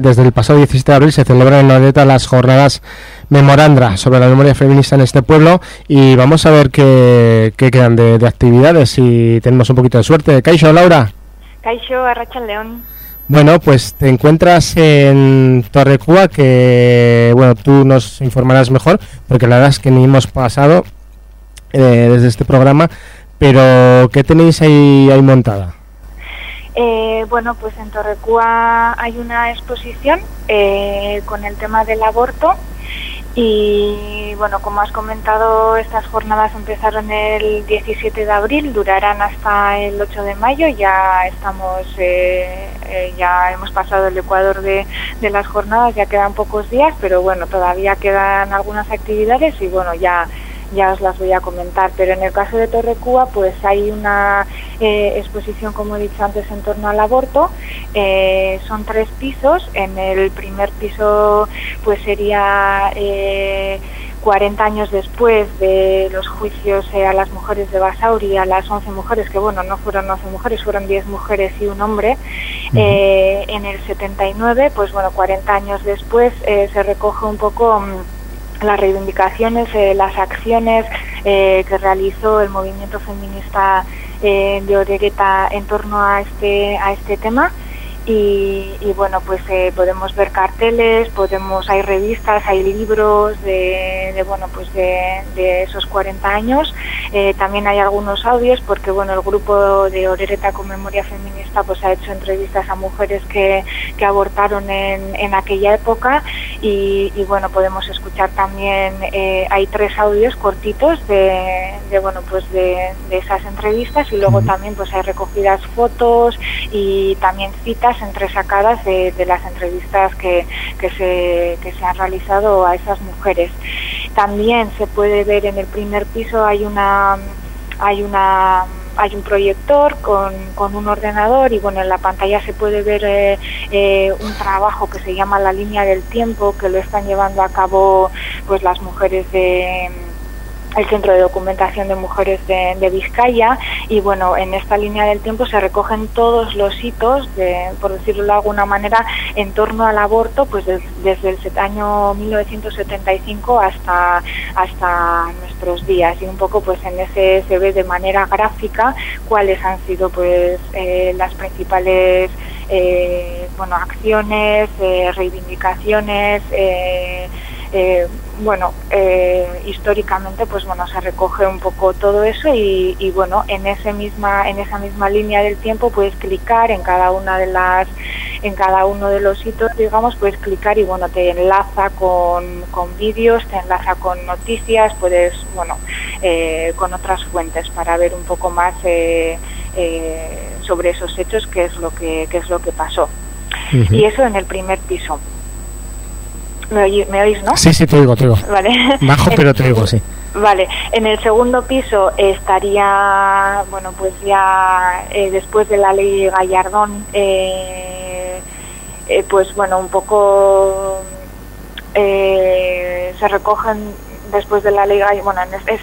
desde el pasado 17 de abril se celebran en Orereta las jornadas Memorandra sobre la memoria feminista en este pueblo, y vamos a ver qué quedan de actividades, si tenemos un poquito de suerte. Kaixo, Laura. Kaixo, Arratsaldeon. Bueno, pues te encuentras en Torrecua, que bueno, tú nos informarás mejor, porque la verdad es que ni hemos pasado desde este programa, pero ¿qué tenéis ahí montada? Bueno, pues en Torrecua hay una exposición con el tema del aborto. Y bueno, como has comentado, estas jornadas empezaron el 17 de abril, durarán hasta el 8 de mayo, ya estamos, ya hemos pasado el ecuador de las jornadas, ya quedan pocos días, pero bueno, todavía quedan algunas actividades y bueno, ya os las voy a comentar. Pero en el caso de Torrecua, pues hay una exposición, como he dicho antes, en torno al aborto. Son 3 pisos. En el primer piso pues sería 40 años después de los juicios a las mujeres de Basauri, a las 11 mujeres, que bueno, no fueron 11 mujeres, fueron 10 mujeres y un hombre. En el 79, pues bueno, 40 años después, se recoge un poco las reivindicaciones, las acciones que realizó el movimiento feminista de Orereta en torno a este tema. Y bueno, pues podemos ver carteles, hay revistas, hay libros de esos 40 años. También hay algunos audios, porque bueno, el grupo de Orereta con Memoria Feminista pues ha hecho entrevistas a mujeres que abortaron en aquella época, y bueno, podemos escuchar también, hay 3 audios cortitos de esas entrevistas, y luego también pues hay recogidas fotos y también citas entresacadas de las entrevistas que se han realizado a esas mujeres. También se puede ver en el primer piso, hay un proyector con un ordenador, y bueno, en la pantalla se puede ver un trabajo que se llama La Línea del Tiempo, que lo están llevando a cabo pues las mujeres el Centro de Documentación de Mujeres de Vizcaya. Y bueno, en esta línea del tiempo se recogen todos los hitos, por decirlo de alguna manera, en torno al aborto, pues desde el año 1975 hasta nuestros días, y un poco pues en ese se ve de manera gráfica cuáles han sido pues las principales acciones, reivindicaciones, históricamente pues bueno, se recoge un poco todo eso, y bueno, en esa misma línea del tiempo puedes clicar en cada uno de los hitos, digamos, puedes clicar y bueno, te enlaza con vídeos, te enlaza con noticias, puedes con otras fuentes para ver un poco más sobre esos hechos, qué es lo que pasó. Y eso en el primer piso. ¿Me oís, no? Sí, te oigo. Vale. Bajo, pero te oigo, sí. Vale. En el segundo piso estaría, bueno, pues ya después de la ley Gallardón, pues bueno, un poco se recogen después de la ley Gallardón. Bueno,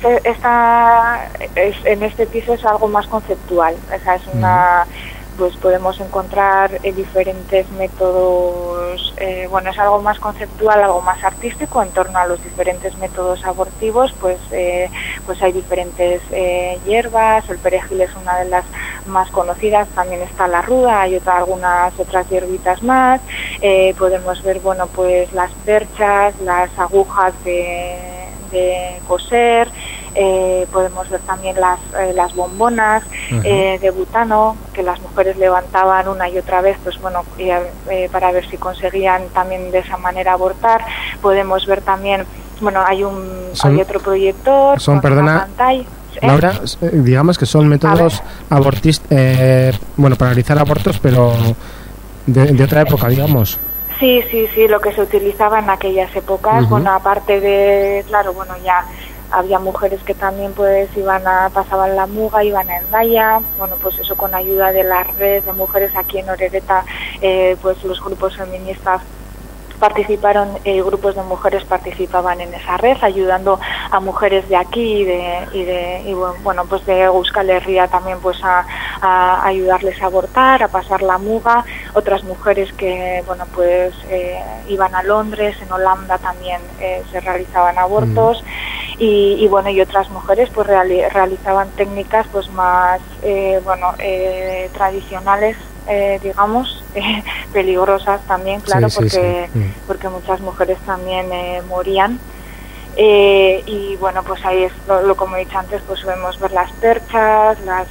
en este piso es algo más conceptual. O sea, es una... pues podemos encontrar diferentes métodos, es algo más conceptual, algo más artístico en torno a los diferentes métodos abortivos. Pues hay diferentes hierbas, el perejil es una de las más conocidas, también está la ruda, hay algunas otras hierbitas más. Podemos ver, bueno, pues las perchas, las agujas de coser. Podemos ver también las bombonas de butano, que las mujeres levantaban una y otra vez, pues bueno, para ver si conseguían también de esa manera abortar. Podemos ver también, bueno, hay otro proyector con una pantalla. Laura, digamos que son métodos abortistas, para realizar abortos, pero de otra época, digamos. Sí, lo que se utilizaba en aquellas épocas. Bueno, aparte de, claro, bueno, ya había mujeres que también pues pasaban la muga, iban a Hendaya. Bueno, pues eso, con ayuda de las redes de mujeres aquí en Orereta, pues los grupos feministas participaron, grupos de mujeres participaban en esa red, ayudando a mujeres de aquí y bueno, pues de Euskal Herria también pues a a ayudarles a abortar, a pasar la muga, otras mujeres que, bueno, pues iban a Londres, en Holanda también se realizaban abortos, y bueno, y otras mujeres pues realizaban técnicas pues más tradicionales, digamos, peligrosas también, claro, porque muchas mujeres también morían. Y bueno, pues ahí es lo como he dicho antes, pues podemos ver las perchas, las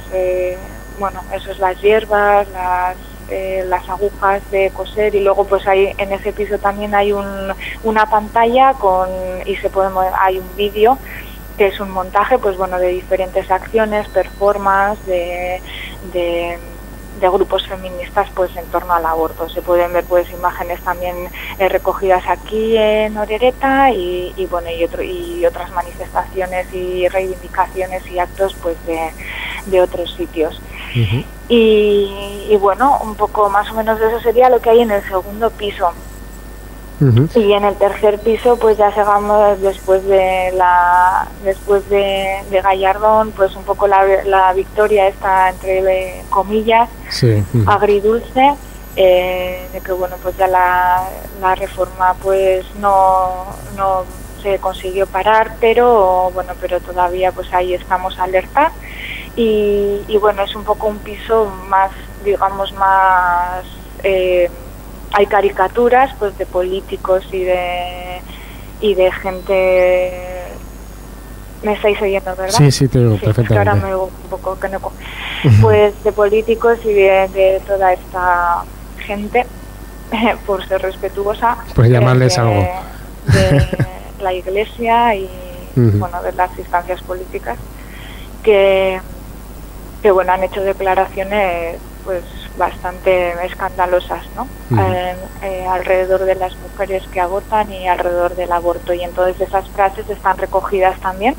hierbas, las agujas de coser, y luego pues ahí en ese piso también hay una pantalla hay un vídeo que es un montaje, pues bueno, de diferentes acciones, performances de grupos feministas pues en torno al aborto. Se pueden ver pues imágenes también recogidas aquí en Orereta y otras manifestaciones y reivindicaciones y actos pues de otros sitios. Uh-huh. Y bueno, un poco más o menos de eso sería lo que hay en el segundo piso. Uh-huh. Y en el tercer piso pues ya llegamos después de Gallardón, pues un poco la victoria está entre comillas, sí. Uh-huh. Agridulce, de que bueno, pues ya la reforma pues no se consiguió parar, pero todavía pues ahí estamos alerta, y bueno, es un poco un piso más, digamos, más hay caricaturas pues de políticos y de gente. ¿Me estáis oyendo, verdad? Sí, te oigo perfectamente. Ahora me oigo un poco que no. Pues de políticos y de toda esta gente, por ser respetuosa, pues llamarles algo de la Iglesia y bueno, de las instancias políticas que bueno, han hecho declaraciones pues bastante escandalosas, ¿no? Alrededor de las mujeres que abortan y alrededor del aborto, y entonces esas frases están recogidas también,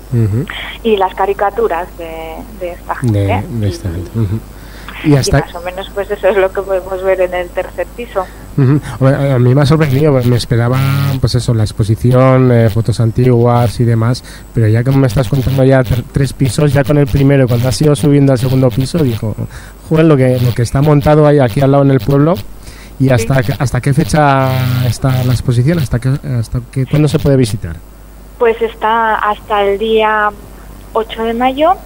y las caricaturas de esta gente, de esta gente. Y más o menos pues eso es lo que podemos ver en el tercer piso. Bueno, a mí me ha sorprendido, me esperaba pues eso, la exposición, fotos antiguas y demás, pero ya que me estás contando ya 3 pisos, ya con el primero, cuando has ido subiendo al segundo piso, dijo, joder, lo que está montado ahí aquí al lado en el pueblo. ¿Y hasta qué fecha está la exposición? ¿Hasta cuándo se puede visitar? Pues está hasta el día 8 de mayo,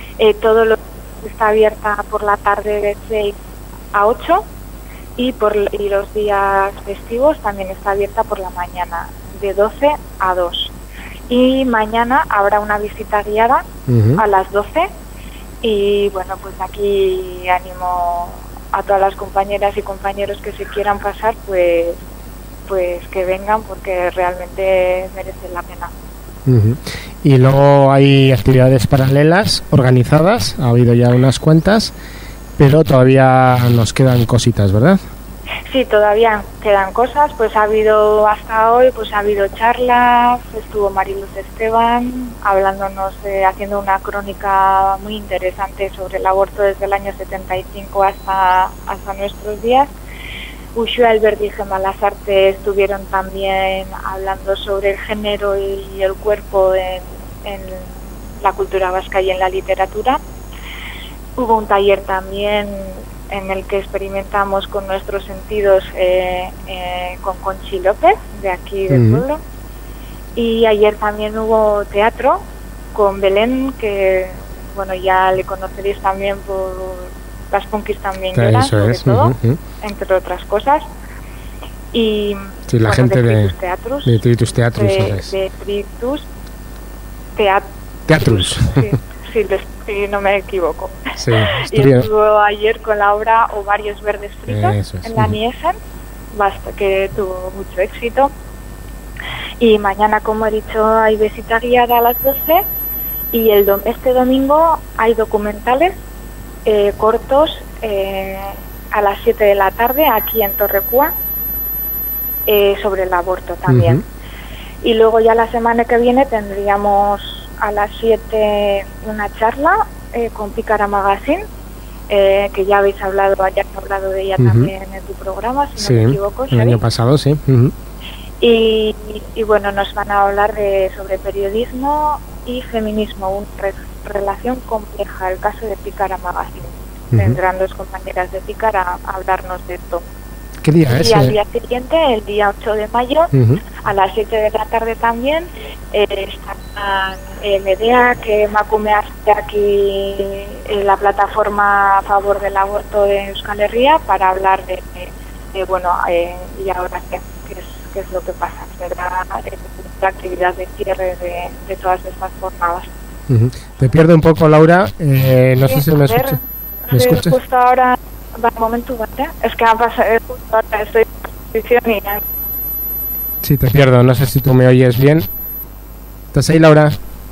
está abierta por la tarde de 6 a 8, y los días festivos también está abierta por la mañana de 12 a 2. Y mañana habrá una visita guiada a las 12, y bueno, pues aquí animo a todas las compañeras y compañeros que se quieran pasar, pues que vengan, porque realmente merece la pena. Y luego hay actividades paralelas organizadas, ha habido ya unas cuantas, pero todavía nos quedan cositas, ¿verdad? Sí, todavía quedan cosas, pues ha habido hasta hoy, pues ha habido charlas, estuvo Mariluz Esteban hablándonos, haciendo una crónica muy interesante sobre el aborto desde el año 75 hasta nuestros días. Uxue Alberti y Gemma Lasarte estuvieron también hablando sobre el género y el cuerpo en la cultura vasca y en la literatura. Hubo un taller también en el que experimentamos con nuestros sentidos con Conchi López, de aquí del pueblo. Y ayer también hubo teatro con Belén, que bueno, ya le conoceréis también por Las Punkis también lloran, sobre todo, entre otras cosas. Y sí, la gente de Tritus Teatrus. De Tritus Teatrus. Sí, no me equivoco. Sí, y estuvo ayer con la obra Ovarios Verdes Fritos en la Niesen, que tuvo mucho éxito. Y mañana, como he dicho, hay visita guiada a las 12, y este domingo hay documentales cortos a las 7 de la tarde aquí en Torrecua, sobre el aborto también. Y luego ya la semana que viene tendríamos a las 7 una charla con Pícara Magazine, que ya habéis hablado de ella también en tu programa, si no me equivoco. El año pasado, sí. Y bueno, nos van a hablar sobre periodismo y feminismo, una relación compleja, el caso de Pícara Magazine. vendrán dos compañeras de Pícar a hablarnos de esto. ¿Qué día es? Y al día siguiente, el día 8 de mayo, a las 7 de la tarde también, estarán Medea, que Emakumeak aquí en la plataforma a favor del aborto de Euskal Herria, para hablar de bueno, y ahora qué es lo que pasa, ¿verdad? La actividad de cierre de todas estas jornadas. Te pierdo un poco, Laura, no sé si me escuchas. ¿Me escuchas? Justo ahora, va, un momento, ¿vale? Es que ha pasado, justo ahora estoy en posición y... Sí, te pierdo, no sé si tú me oyes bien. ¿Estás ahí, Laura?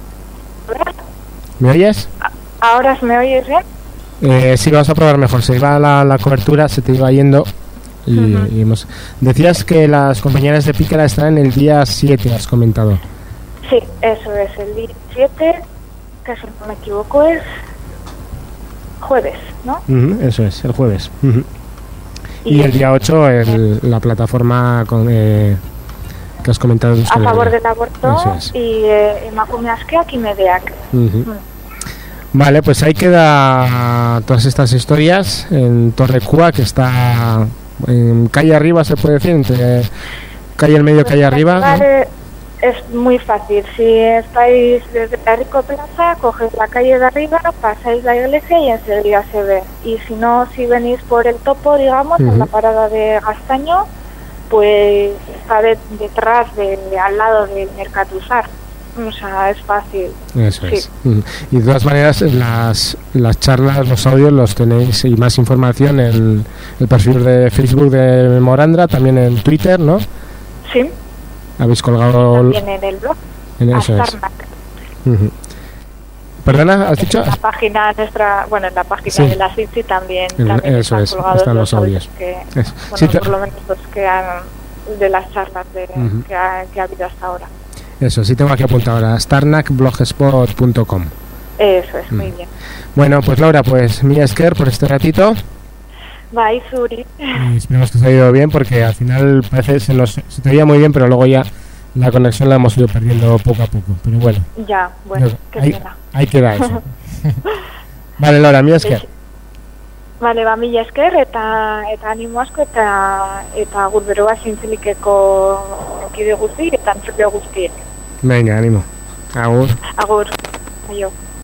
¿Me oyes? ¿Ahora me oyes bien? Sí, vamos a probar mejor. Se iba la cobertura, se te iba yendo. Y decías que las compañeras de Pícara están el día 7, has comentado. Sí, eso es, el día 7, que si no me equivoco es jueves, ¿no? Eso es, el jueves. Y el día 8 la plataforma que has comentado. A favor del aborto y Emakumeak y Medeak. Vale, pues ahí queda todas estas historias en Torrecua, que está en calle arriba, se puede decir, entre calle el medio, calle arriba, ¿no? Es muy fácil. Si estáis desde la Rico Plaza, cogéis la calle de arriba, pasáis la iglesia y enseguida se ve. Y si no, si venís por el topo, digamos, en la parada de Gastaño, pues está detrás, al lado del Mercatusar. O sea, es fácil. Eso es. Y de todas maneras, las charlas, los audios los tenéis, y más información en el perfil de Facebook de Morandra, también en Twitter, ¿no? Sí. Habéis colgado también en el blog. Eso es. ¿Perdona, has dicho? En la página nuestra, bueno, en la página de la CICI también eso están es, colgados están los audios. Bueno, sí, por lo menos los que han, de las charlas que ha habido hasta ahora. Eso, sí tengo aquí apuntado ahora, starnakblogspot.com. Eso es, muy bien. Bueno, pues Laura, pues mila esker por este ratito. Bye, Zuri. Y esperemos que os haya ido bien, porque al final parece se te veía muy bien, pero luego ya la conexión la hemos ido perdiendo poco a poco. Pero bueno. Ya, bueno, qué pena. Ahí queda eso. Vale, Laura, mila esker. Vale, ba, mila esker, eta animo asko, eta gurberoa zintzilikeko kide guzti, eta entzuleo guztiek. Venga, ánimo. Agur. Agur. Aio.